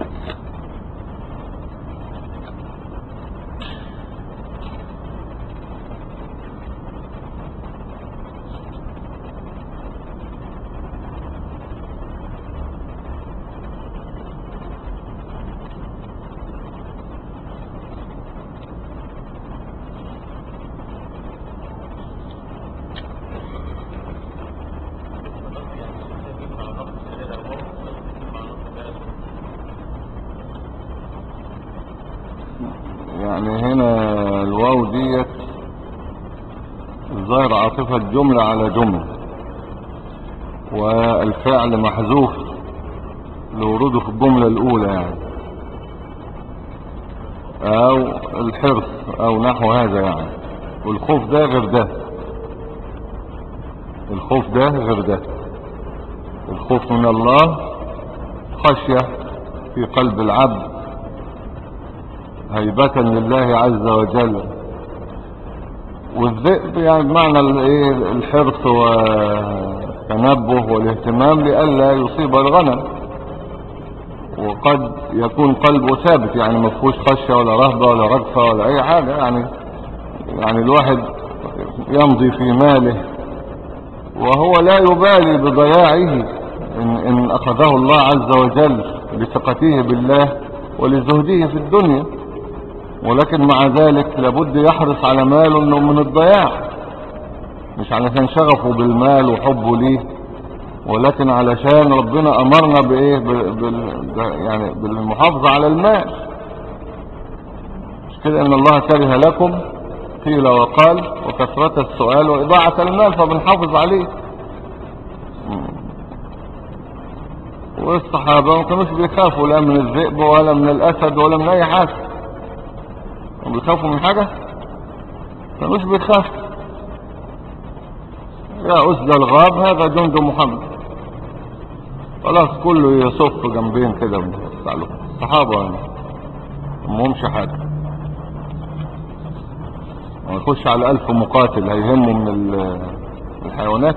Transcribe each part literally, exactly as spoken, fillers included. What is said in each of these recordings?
يعني هنا الواو ديت الظاهر عاطفة جملة على جملة، والفعل محذوف لوروده في الجملة الأولى يعني، أو الحرص أو نحو هذا يعني. والخوف ده غير ده، الخوف ده غير ده. الخوف من الله خشية في قلب العبد، هيبة لله عز وجل. والذئب يعني بمعنى الايه الحرص والتنبه والاهتمام لئلا يصيب الغنم، وقد يكون قلبه ثابت يعني ما فيهوش خشيه ولا رهبه ولا رجفه ولا اي حاجه يعني. يعني الواحد يمضي في ماله وهو لا يبالي بضياعه إن, ان اخذه الله عز وجل لثقته بالله ولزهده في الدنيا، ولكن مع ذلك لابد يحرص على ماله انه من الضياع، مش علشان شغفه بالمال وحبه ليه، ولكن علشان ربنا امرنا بايه بال يعني بالمحافظة على المال. مش كده ان الله كره لكم قيل وقال وكثرة السؤال واضاعة المال، فبنحافظ عليه. والصحابة ما كانوش بيخافوا لا من الذئب ولا من الاسد ولا من اي حاجة. كانوا بيخافوا من حاجة؟ كانوش بيخافوا. يا أسد الغاب هذا جند محمد، خلاص كله يصف جنبين كده بتاعله الصحابة يعني مهمش حاجة. ويخش على ألف مقاتل هيهمه من الحيوانات.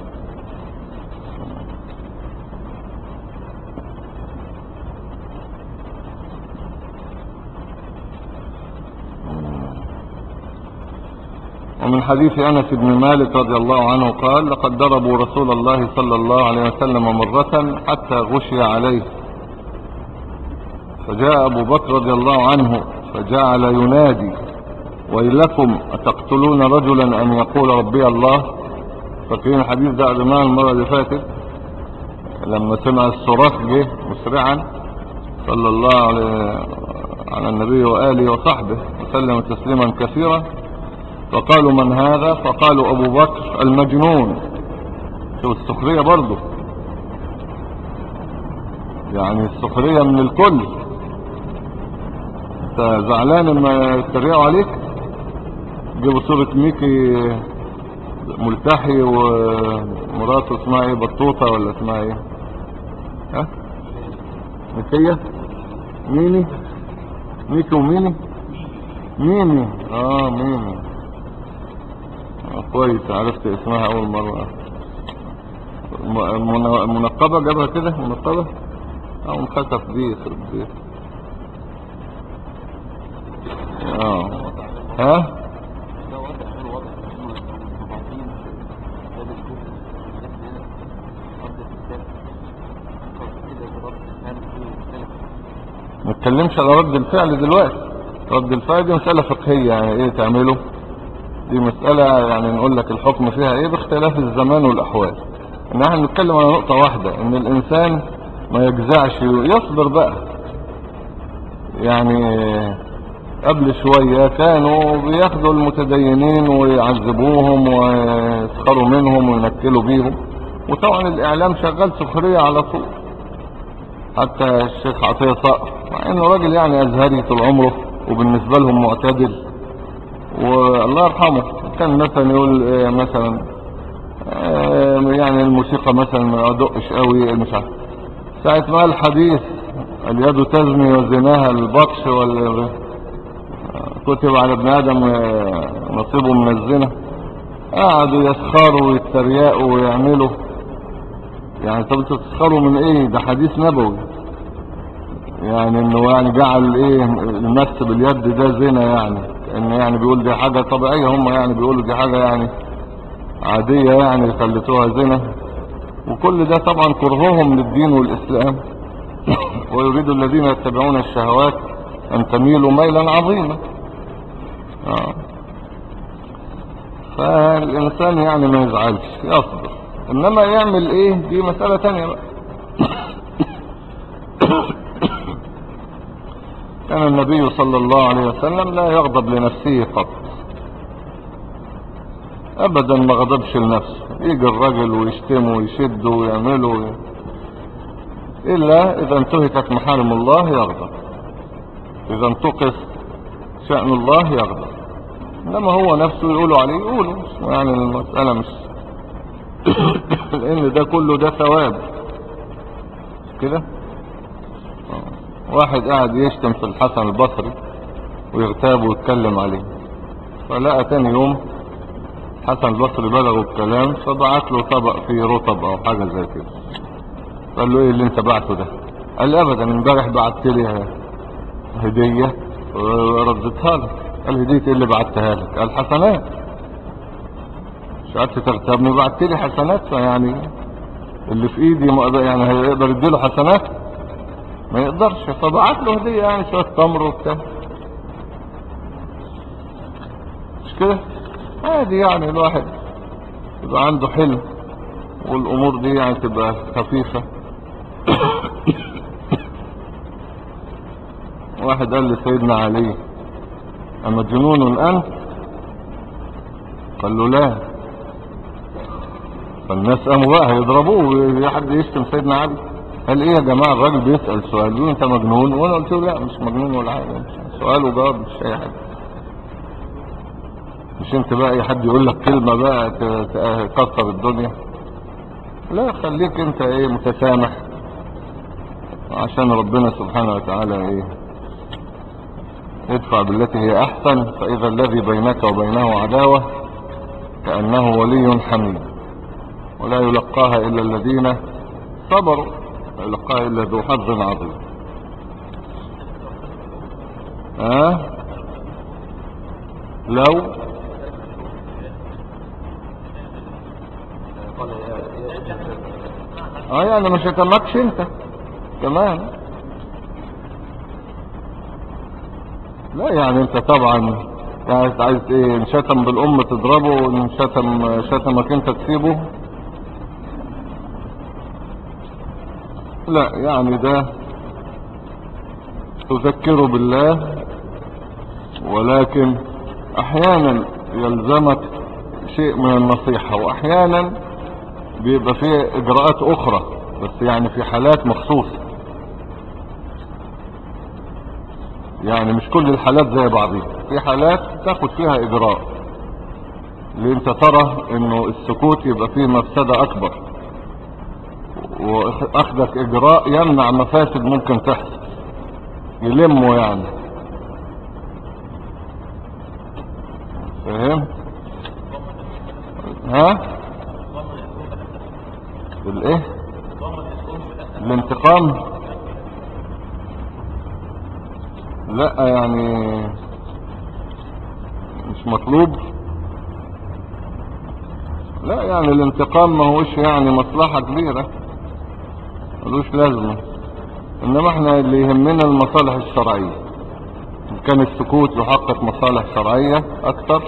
ومن حديث أنس بن مالك رضي الله عنه قال لقد ضربوا رسول الله صلى الله عليه وسلم مرة حتى غشي عليه، فجاء أبو بكر رضي الله عنه فجعل ينادي ويلكم أتقتلون رجلا أن يقول ربي الله. فاكرين الحديث ده قدمناه المرة اللي فاتت لما سمع الصراخ جه مسرعا صلى الله عليه على النبي وآله وصحبه وسلم تسليما كثيرا، فقالوا من هذا؟ فقالوا أبو بكر المجنون. شو السخرية برضو، يعني السخرية من الكل. انت زعلان لما يتريقوا عليك؟ جيبوا صورة ميكي ملتحي ومراته اسمها ايه بطوطة ولا اسمها ايه؟ ها ميكية ميني ميكي وميني ميني اه ميني آه كويس عرفت اسمها اول مرة. منقبة جابها كده منقبة او مخسف دي يخرب بيه. اه ها ما نتكلمش على رد الفعل دلوقتي. رد الفعل دي مسألة فقهية يعني ايه تعمله، دي مسألة يعني نقول لك الحكم فيها ايه باختلاف الزمان والاحوال. ان احنا نتكلم على نقطة واحدة ان الانسان ما يجزعش يصبر بقى. يعني قبل شوية كانوا بياخدوا المتدينين ويعذبوهم ويسخروا منهم وينكلوا بيهم، وطبعا الاعلام شغال سخرية على طول. حتى الشيخ عطية صقر مع انه راجل يعني ازهري طول عمره وبالنسبة لهم معتدل والله يرحمه، كان مثلا يقول إيه مثلا إيه يعني الموسيقى مثلا ما ادقش قوي مش عارف، ساعة ما الحديث اليد تزني وزناها البطش وال كتب على ابن ادم نصيبه من الزنا، قعدوا يسخروا ويتريقوا ويعملوا. يعني طب انتوا تسخروا من ايه؟ ده حديث نبوي. يعني انه يعني جعل ايه المس باليد ده زنا، يعني ان يعني بيقول دي حاجة طبيعية، هم يعني بيقولوا دي حاجة يعني عادية، يعني خلتوها زنا. وكل ده طبعا كرههم للدين والاسلام. ويريد الذين يتبعون الشهوات ان تميلوا ميلا عظيما. آه. فالانسان يعني ما يزعلش، يصبر. انما يعمل ايه دي مسألة تانية بقى. كان النبي صلى الله عليه وسلم لا يغضب لنفسه قط، ابدا ما غضبش لنفسه. يجي الرجل ويشتمه ويشده ويعمله، الا اذا انتهكت محارم الله يغضب، اذا انتقص شأن الله يغضب. انما هو نفسه يقولوا عليه يقولوا، يعني المسألة مش لان ده كله ده ثواب كده. واحد قاعد يشتم في الحسن البصري ويغتاب ويتكلم عليه، فلقى تاني يوم حسن البصري بلغوا الكلام، فبعت له طبق فيه رطب او حاجة زي كده. قال له ايه اللي انت بعته ده؟ قال لي ابدا، امبارح بعت لي هدية وردتها لك. قال هدية ايه اللي بعتها لك؟ قال حسنات. مش قعدت تغتابني، بعت لي حسنات، فيعني اللي في ايدي ما أقدر- يعني هيقدر يديله حسنات؟ ما يقدرش. فبعت له هدية، يعني شوية تمر وبتاع، مش كده؟ عادي يعني الواحد يبقى عنده حلم والامور دي يعني تبقى خفيفة. واحد قال لسيدنا علي أمجنون أنت؟ قال له لا. فالناس قاموا بقى هيضربوه، حد يشتم سيدنا علي. قال ايه يا جماعة، الراجل بيسأل سؤال بيقول انت مجنون، وانا قلت له لا مش مجنون ولا حاجة، سؤال وجواب مش اي حاجة. مش انت بقى اي حد يقول لك كلمة بقى تكسر الدنيا. لا، خليك انت ايه متسامح، عشان ربنا سبحانه وتعالى ايه ادفع بالتي هي احسن، فاذا الذي بينك وبينه عداوة كأنه ولي حميد، ولا يلقاها الا الذين صبروا، لا يلقاها الا ذو حظ عظيم. ها أه؟ لو اه يعني ما شتمكش انت كمان. لا يعني انت طبعا يعني عايز ايه، ان شتم بالام تضربه، وان شتم شتمك انت تسيبه؟ لا يعني ده تذكره بالله، ولكن احيانا يلزمك شيء من النصيحة، واحيانا بيبقى فيه اجراءات اخرى، بس يعني في حالات مخصوصة. يعني مش كل الحالات زي بعضها، في حالات تاخد فيها اجراء، اللي انت ترى انه السكوت يبقى فيه مفسدة اكبر، واخدك اجراء يمنع مفاسد ممكن تحصل، يلموا يعني. فاهم؟ ها الايه؟ الانتقام؟ لا يعني مش مطلوب. لا يعني الانتقام ما هوش يعني مصلحة كبيرة، ملوش لازمة. انما احنا اللي يهمنا المصالح الشرعية. ان كان السكوت يحقق مصالح شرعية اكتر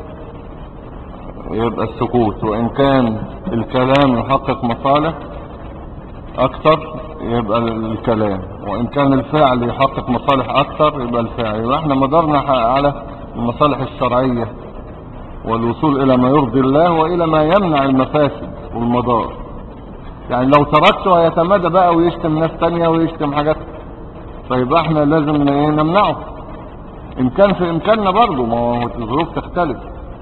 يبقى السكوت، وان كان الكلام يحقق مصالح اكتر يبقى الكلام، وان كان الفعل يحقق مصالح اكتر يبقى الفعل. يبقى احنا مدارنا على المصالح الشرعية والوصول الى ما يرضي الله والى ما يمنع المفاسد والمضار. يعني لو تركته هيتمادى بقى ويشتم ناس تانية ويشتم حاجات، فيبقى احنا لازم نمنعه. ان كان في امكاننا برضو، ما هو الظروف تختلف.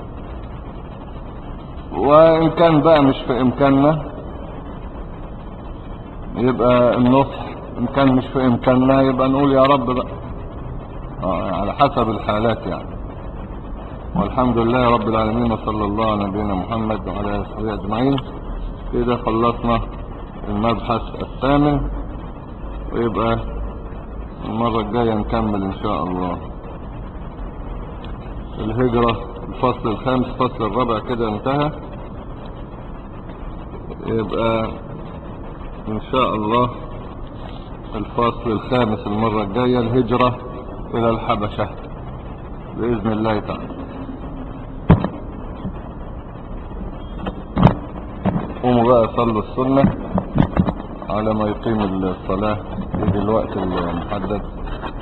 وان كان بقى مش في امكاننا يبقى النصح، ان كان مش في امكاننا يبقى نقول يا رب بقى. اه على حسب الحالات يعني. والحمد لله رب العالمين، وصلى الله على نبينا محمد وعلى اله وصحبه اجمعين. كده خلصنا المبحث الثامن، ويبقى المرة الجاية نكمل ان شاء الله الهجرة. الفصل الخامس فصل الرابع كده انتهى. يبقى ان شاء الله الفصل الخامس المرة الجاية الهجرة الى الحبشة بإذن الله تعالى. قوموا بقى صلوا السنة على ما يقيم الصلاة. يجي الوقت المحدد.